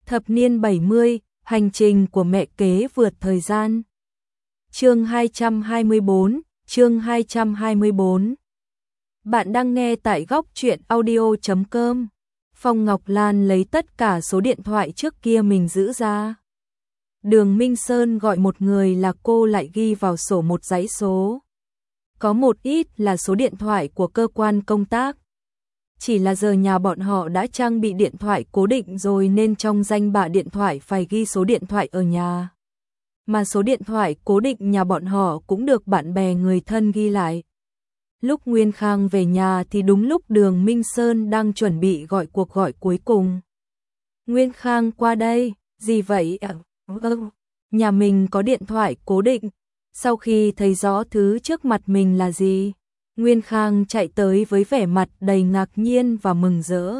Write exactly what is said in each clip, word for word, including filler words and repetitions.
Thập niên bảy mươi, hành trình của mẹ kế vượt thời gian. Chương hai trăm hai mươi bốn, chương hai trăm hai mươi bốn. Bạn đang nghe tại góc truyện audio chấm com. Phong Ngọc Lan lấy tất cả số điện thoại trước kia mình giữ ra. Đường Minh Sơn gọi một người là cô lại ghi vào sổ một dãy số. Có một ít là số điện thoại của cơ quan công tác. Chỉ là giờ nhà bọn họ đã trang bị điện thoại cố định rồi nên trong danh bạ điện thoại phải ghi số điện thoại ở nhà. Mà số điện thoại cố định nhà bọn họ cũng được bạn bè người thân ghi lại. Lúc Nguyên Khang về nhà thì đúng lúc Đường Minh Sơn đang chuẩn bị gọi cuộc gọi cuối cùng. Nguyên Khang qua đây, gì vậy ạ? Vâng, nhà mình có điện thoại cố định. Sau khi thấy rõ thứ trước mặt mình là gì, Nguyên Khang chạy tới với vẻ mặt đầy ngạc nhiên và mừng rỡ.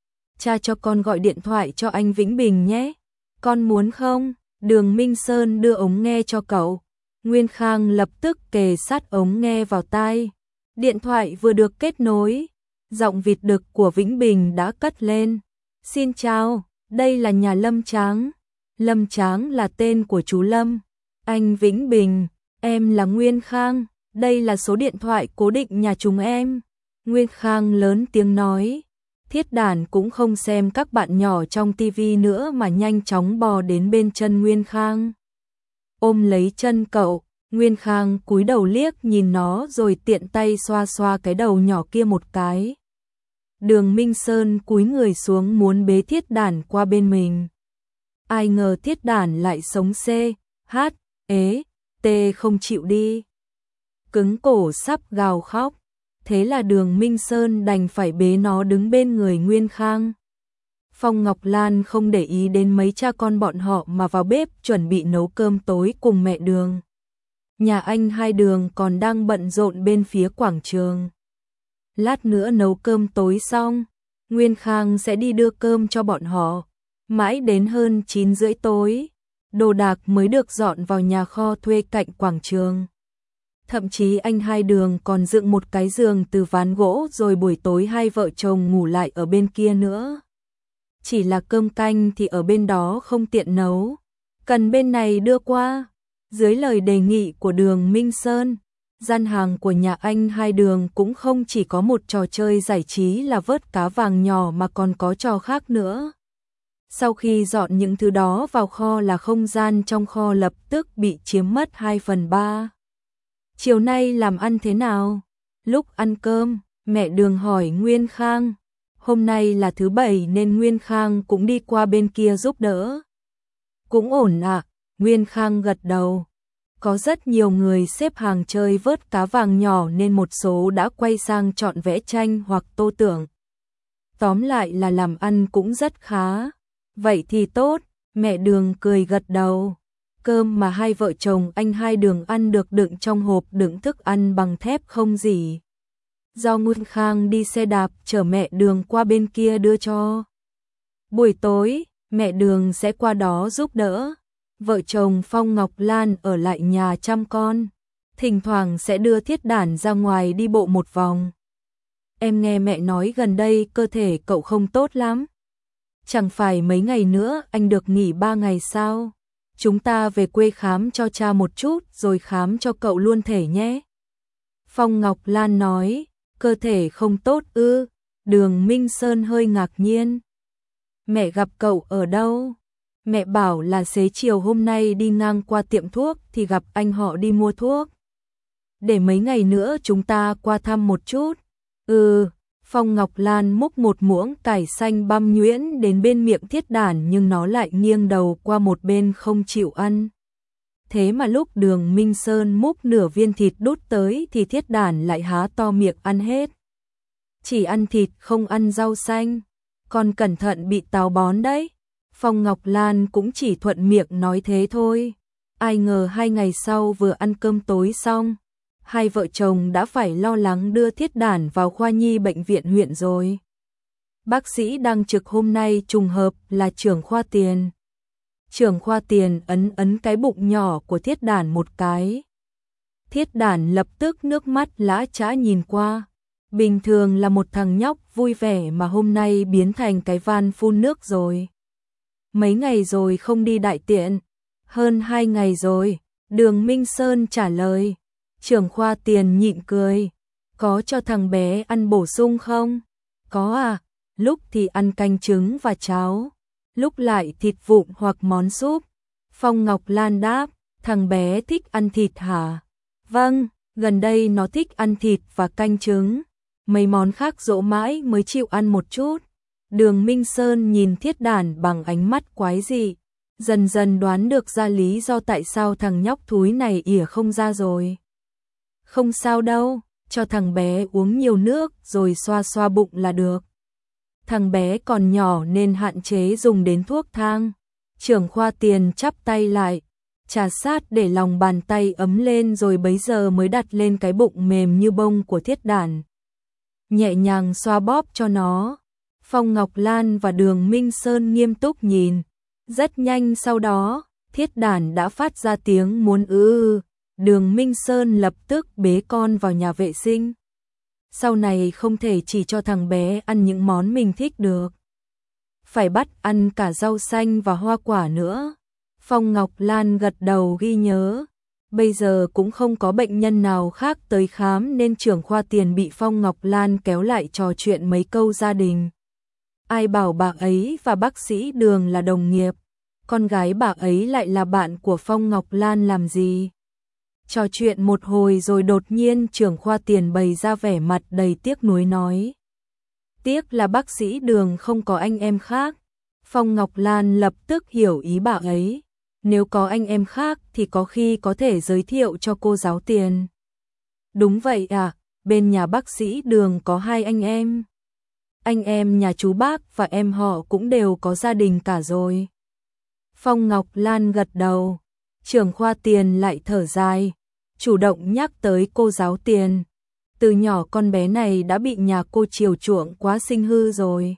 Cha cho con gọi điện thoại cho anh Vĩnh Bình nhé. Con muốn không? Đường Minh Sơn đưa ống nghe cho cậu. Nguyên Khang lập tức kề sát ống nghe vào tai. Điện thoại vừa được kết nối, giọng vịt đực của Vĩnh Bình đã cất lên. Xin chào, đây là nhà Lâm Tráng. Lâm Tráng là tên của chú Lâm. Anh Vĩnh Bình, em là Nguyên Khang. Đây là số điện thoại cố định nhà chúng em. Nguyên Khang lớn tiếng nói. Thiết Đản cũng không xem các bạn nhỏ trong tivi nữa mà nhanh chóng bò đến bên chân Nguyên Khang. Ôm lấy chân cậu, Nguyên Khang cúi đầu liếc nhìn nó rồi tiện tay xoa xoa cái đầu nhỏ kia một cái. Đường Minh Sơn cúi người xuống muốn bế Thiết Đản qua bên mình. Ai ngờ Thiết Đản lại sống C, H, ế, T không chịu đi. Cứng cổ sắp gào khóc. Thế là Đường Minh Sơn đành phải bế nó đứng bên người Nguyên Khang. Phong Ngọc Lan không để ý đến mấy cha con bọn họ mà vào bếp chuẩn bị nấu cơm tối cùng mẹ Đường. Nhà anh Hai Đường còn đang bận rộn bên phía quảng trường. Lát nữa nấu cơm tối xong, Nguyên Khang sẽ đi đưa cơm cho bọn họ. Mãi đến hơn chín rưỡi tối, đồ đạc mới được dọn vào nhà kho thuê cạnh quảng trường. Thậm chí anh Hai Đường còn dựng một cái giường từ ván gỗ rồi buổi tối hai vợ chồng ngủ lại ở bên kia nữa. Chỉ là cơm canh thì ở bên đó không tiện nấu, cần bên này đưa qua. Dưới lời đề nghị của Đường Minh Sơn, gian hàng của nhà anh Hai Đường cũng không chỉ có một trò chơi giải trí là vớt cá vàng nhỏ mà còn có trò khác nữa. Sau khi dọn những thứ đó vào kho là không gian trong kho lập tức bị chiếm mất hai phần ba. Chiều nay làm ăn thế nào? Lúc ăn cơm, mẹ Đường hỏi Nguyên Khang. Hôm nay là thứ bảy nên Nguyên Khang cũng đi qua bên kia giúp đỡ. Cũng ổn ạ, à? Nguyên Khang gật đầu. Có rất nhiều người xếp hàng chơi vớt cá vàng nhỏ nên một số đã quay sang chọn vẽ tranh hoặc tô tượng. Tóm lại là làm ăn cũng rất khá. Vậy thì tốt, mẹ Đường cười gật đầu. Cơm mà hai vợ chồng anh Hai Đường ăn được đựng trong hộp đựng thức ăn bằng thép không gì. Do Nguyên Khang đi xe đạp chở mẹ Đường qua bên kia đưa cho. Buổi tối, mẹ Đường sẽ qua đó giúp đỡ. Vợ chồng Phong Ngọc Lan ở lại nhà chăm con. Thỉnh thoảng sẽ đưa Thiết Đản ra ngoài đi bộ một vòng. Em nghe mẹ nói gần đây cơ thể cậu không tốt lắm. Chẳng phải mấy ngày nữa anh được nghỉ ba ngày sao? Chúng ta về quê khám cho cha một chút rồi khám cho cậu luôn thể nhé. Phong Ngọc Lan nói, cơ thể không tốt ư? Đường Minh Sơn hơi ngạc nhiên. Mẹ gặp cậu ở đâu? Mẹ bảo là xế chiều hôm nay đi ngang qua tiệm thuốc thì gặp anh họ đi mua thuốc. Để mấy ngày nữa chúng ta qua thăm một chút. Ừ, Phong Ngọc Lan múc một muỗng cải xanh băm nhuyễn đến bên miệng Thiết Đản nhưng nó lại nghiêng đầu qua một bên không chịu ăn. Thế mà lúc Đường Minh Sơn múc nửa viên thịt đút tới thì Thiết Đản lại há to miệng ăn hết. Chỉ ăn thịt không ăn rau xanh, còn cẩn thận bị táo bón đấy. Phong Ngọc Lan cũng chỉ thuận miệng nói thế thôi. Ai ngờ hai ngày sau vừa ăn cơm tối xong, hai vợ chồng đã phải lo lắng đưa Thiết Đản vào khoa nhi bệnh viện huyện rồi. Bác sĩ đang trực hôm nay trùng hợp là trưởng khoa tiền. Trưởng khoa tiền ấn ấn cái bụng nhỏ của Thiết Đản một cái. Thiết Đản lập tức nước mắt lã chã nhìn qua. Bình thường là một thằng nhóc vui vẻ mà hôm nay biến thành cái van phun nước rồi. Mấy ngày rồi không đi đại tiện. Hơn hai ngày rồi, Đường Minh Sơn trả lời. Trưởng khoa Tiền nhịn cười. Có cho thằng bé ăn bổ sung không? Có à, lúc thì ăn canh trứng và cháo, lúc lại thịt vụn hoặc món súp. Phong Ngọc Lan đáp, thằng bé thích ăn thịt hả? Vâng, gần đây nó thích ăn thịt và canh trứng. Mấy món khác dỗ mãi mới chịu ăn một chút. Đường Minh Sơn nhìn Thiết Đản bằng ánh mắt quái dị, dần dần đoán được ra lý do tại sao thằng nhóc thúi này ỉa không ra rồi. Không sao đâu, cho thằng bé uống nhiều nước rồi xoa xoa bụng là được. Thằng bé còn nhỏ nên hạn chế dùng đến thuốc thang. Trưởng khoa Tiền chắp tay lại, trà sát để lòng bàn tay ấm lên rồi bấy giờ mới đặt lên cái bụng mềm như bông của Thiết Đản. Nhẹ nhàng xoa bóp cho nó. Phong Ngọc Lan và Đường Minh Sơn nghiêm túc nhìn. Rất nhanh sau đó, Thiết Đản đã phát ra tiếng muốn ư ư. Đường Minh Sơn lập tức bế con vào nhà vệ sinh. Sau này không thể chỉ cho thằng bé ăn những món mình thích được. Phải bắt ăn cả rau xanh và hoa quả nữa. Phong Ngọc Lan gật đầu ghi nhớ. Bây giờ cũng không có bệnh nhân nào khác tới khám nên trưởng khoa Tiền bị Phong Ngọc Lan kéo lại trò chuyện mấy câu gia đình. Ai bảo bà ấy và bác sĩ Đường là đồng nghiệp, con gái bà ấy lại là bạn của Phong Ngọc Lan làm gì? Trò chuyện một hồi rồi đột nhiên trưởng khoa Tiền bày ra vẻ mặt đầy tiếc nuối nói. Tiếc là bác sĩ Đường không có anh em khác. Phong Ngọc Lan lập tức hiểu ý bà ấy. Nếu có anh em khác thì có khi có thể giới thiệu cho cô giáo Tiền. Đúng vậy à, bên nhà bác sĩ Đường có hai anh em. Anh em nhà chú bác và em họ cũng đều có gia đình cả rồi. Phong Ngọc Lan gật đầu. Trưởng khoa Tiền lại thở dài, chủ động nhắc tới cô giáo Tiền. Từ nhỏ con bé này đã bị nhà cô chiều chuộng quá sinh hư rồi.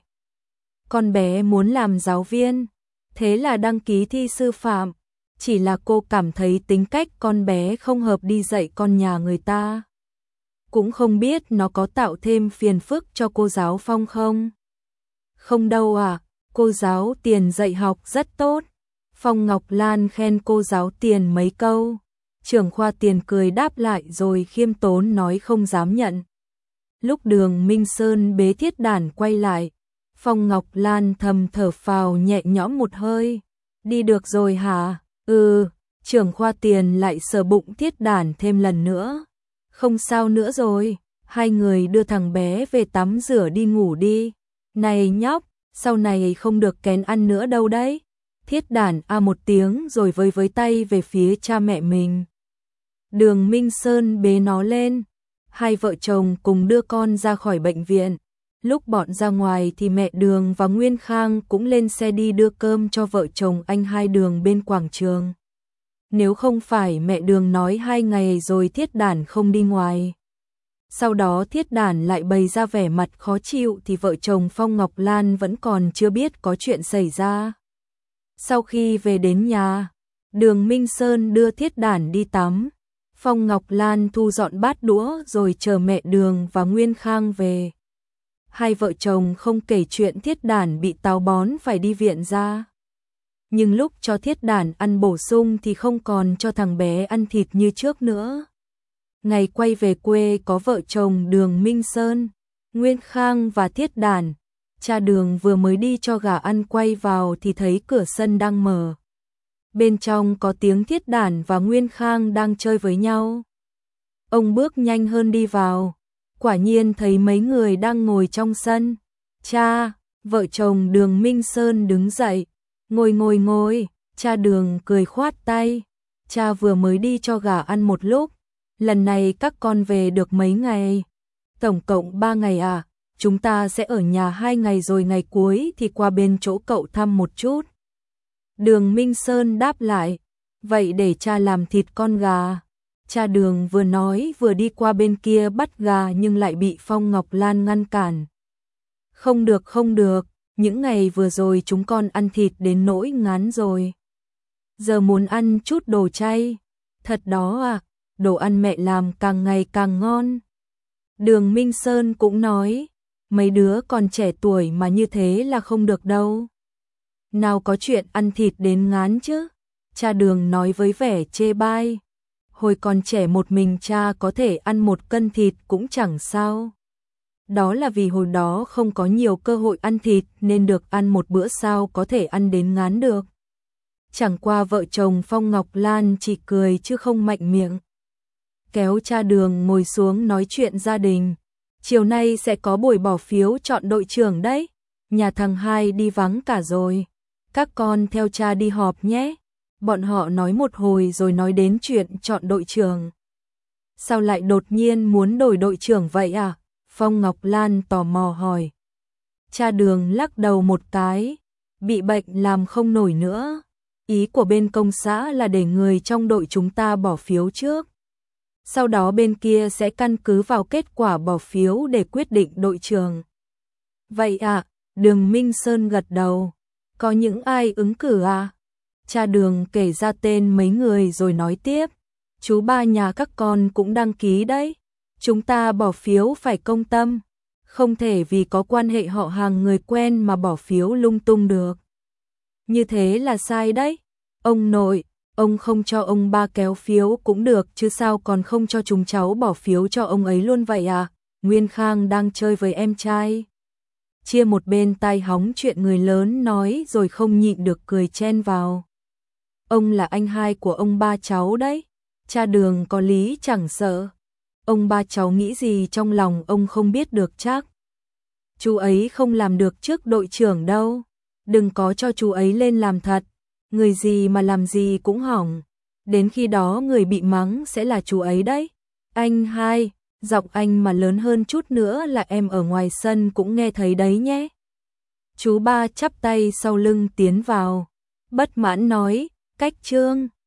Con bé muốn làm giáo viên, thế là đăng ký thi sư phạm. Chỉ là cô cảm thấy tính cách con bé không hợp đi dạy con nhà người ta. Cũng không biết nó có tạo thêm phiền phức cho cô giáo Phong không? Không đâu à, cô giáo Tiền dạy học rất tốt. Phong Ngọc Lan khen cô giáo Tiền mấy câu. Trưởng khoa Tiền cười đáp lại rồi khiêm tốn nói không dám nhận. Lúc Đường Minh Sơn bế Thiết Đản quay lại, Phong Ngọc Lan thầm thở phào nhẹ nhõm một hơi. Đi được rồi hả? Ừ, trưởng khoa Tiền lại sờ bụng Thiết Đản thêm lần nữa. Không sao nữa rồi, hai người đưa thằng bé về tắm rửa đi ngủ đi. Này nhóc, sau này không được kén ăn nữa đâu đấy. Thiết Đản a một tiếng rồi với với tay về phía cha mẹ mình. Đường Minh Sơn bế nó lên. Hai vợ chồng cùng đưa con ra khỏi bệnh viện. Lúc bọn ra ngoài thì mẹ Đường và Nguyên Khang cũng lên xe đi đưa cơm cho vợ chồng anh Hai Đường bên quảng trường. Nếu không phải mẹ Đường nói hai ngày rồi Thiết Đản không đi ngoài. Sau đó Thiết Đản lại bày ra vẻ mặt khó chịu thì vợ chồng Phong Ngọc Lan vẫn còn chưa biết có chuyện xảy ra. Sau khi về đến nhà, Đường Minh Sơn đưa Thiết Đản đi tắm. Phong Ngọc Lan thu dọn bát đũa rồi chờ mẹ Đường và Nguyên Khang về. Hai vợ chồng không kể chuyện Thiết Đản bị táo bón phải đi viện ra. Nhưng lúc cho Thiết Đản ăn bổ sung thì không còn cho thằng bé ăn thịt như trước nữa. Ngày quay về quê có vợ chồng Đường Minh Sơn, Nguyên Khang và Thiết Đản. Cha Đường vừa mới đi cho gà ăn quay vào thì thấy cửa sân đang mở. Bên trong có tiếng Thiết Đản và Nguyên Khang đang chơi với nhau. Ông bước nhanh hơn đi vào. Quả nhiên thấy mấy người đang ngồi trong sân. Cha, vợ chồng Đường Minh Sơn đứng dậy. Ngồi ngồi ngồi, cha Đường cười khoát tay. Cha vừa mới đi cho gà ăn một lúc. Lần này các con về được mấy ngày? Tổng cộng ba ngày à? Chúng ta sẽ ở nhà hai ngày rồi ngày cuối thì qua bên chỗ cậu thăm một chút. Đường Minh Sơn đáp lại. Vậy để cha làm thịt con gà. Cha Đường vừa nói vừa đi qua bên kia bắt gà nhưng lại bị Phong Ngọc Lan ngăn cản. Không được không được, những ngày vừa rồi chúng con ăn thịt đến nỗi ngán rồi. Giờ muốn ăn chút đồ chay. Thật đó à, đồ ăn mẹ làm càng ngày càng ngon. Đường Minh Sơn cũng nói, mấy đứa còn trẻ tuổi mà như thế là không được đâu. Nào có chuyện ăn thịt đến ngán chứ? Cha Đường nói với vẻ chê bai. Hồi còn trẻ một mình cha có thể ăn một cân thịt cũng chẳng sao. Đó là vì hồi đó không có nhiều cơ hội ăn thịt nên được ăn một bữa sao có thể ăn đến ngán được. Chẳng qua vợ chồng Phong Ngọc Lan chỉ cười chứ không mạnh miệng. Kéo cha Đường ngồi xuống nói chuyện gia đình. Chiều nay sẽ có buổi bỏ phiếu chọn đội trưởng đấy. Nhà thằng Hai đi vắng cả rồi. Các con theo cha đi họp nhé. Bọn họ nói một hồi rồi nói đến chuyện chọn đội trưởng. Sao lại đột nhiên muốn đổi đội trưởng vậy à? Phong Ngọc Lan tò mò hỏi. Cha Đường lắc đầu một cái. Bị bệnh làm không nổi nữa. Ý của bên công xã là để người trong đội chúng ta bỏ phiếu trước. Sau đó bên kia sẽ căn cứ vào kết quả bỏ phiếu để quyết định đội trưởng. Vậy à? Đường Minh Sơn gật đầu. Có những ai ứng cử à? Cha Đường kể ra tên mấy người rồi nói tiếp. Chú ba nhà các con cũng đăng ký đấy. Chúng ta bỏ phiếu phải công tâm. Không thể vì có quan hệ họ hàng người quen mà bỏ phiếu lung tung được. Như thế là sai đấy. Ông nội, ông không cho ông ba kéo phiếu cũng được chứ sao còn không cho chúng cháu bỏ phiếu cho ông ấy luôn vậy à? Nguyên Khang đang chơi với em trai. Chia một bên tai hóng chuyện người lớn nói rồi không nhịn được cười chen vào. Ông là anh hai của ông ba cháu đấy. Cha Đường có lý chẳng sợ. Ông ba cháu nghĩ gì trong lòng ông không biết được chắc. Chú ấy không làm được trước đội trưởng đâu. Đừng có cho chú ấy lên làm thật. Người gì mà làm gì cũng hỏng. Đến khi đó người bị mắng sẽ là chú ấy đấy. Anh hai, giọng anh mà lớn hơn chút nữa là em ở ngoài sân cũng nghe thấy đấy nhé. Chú ba chắp tay sau lưng tiến vào. Bất mãn nói, cách Trương.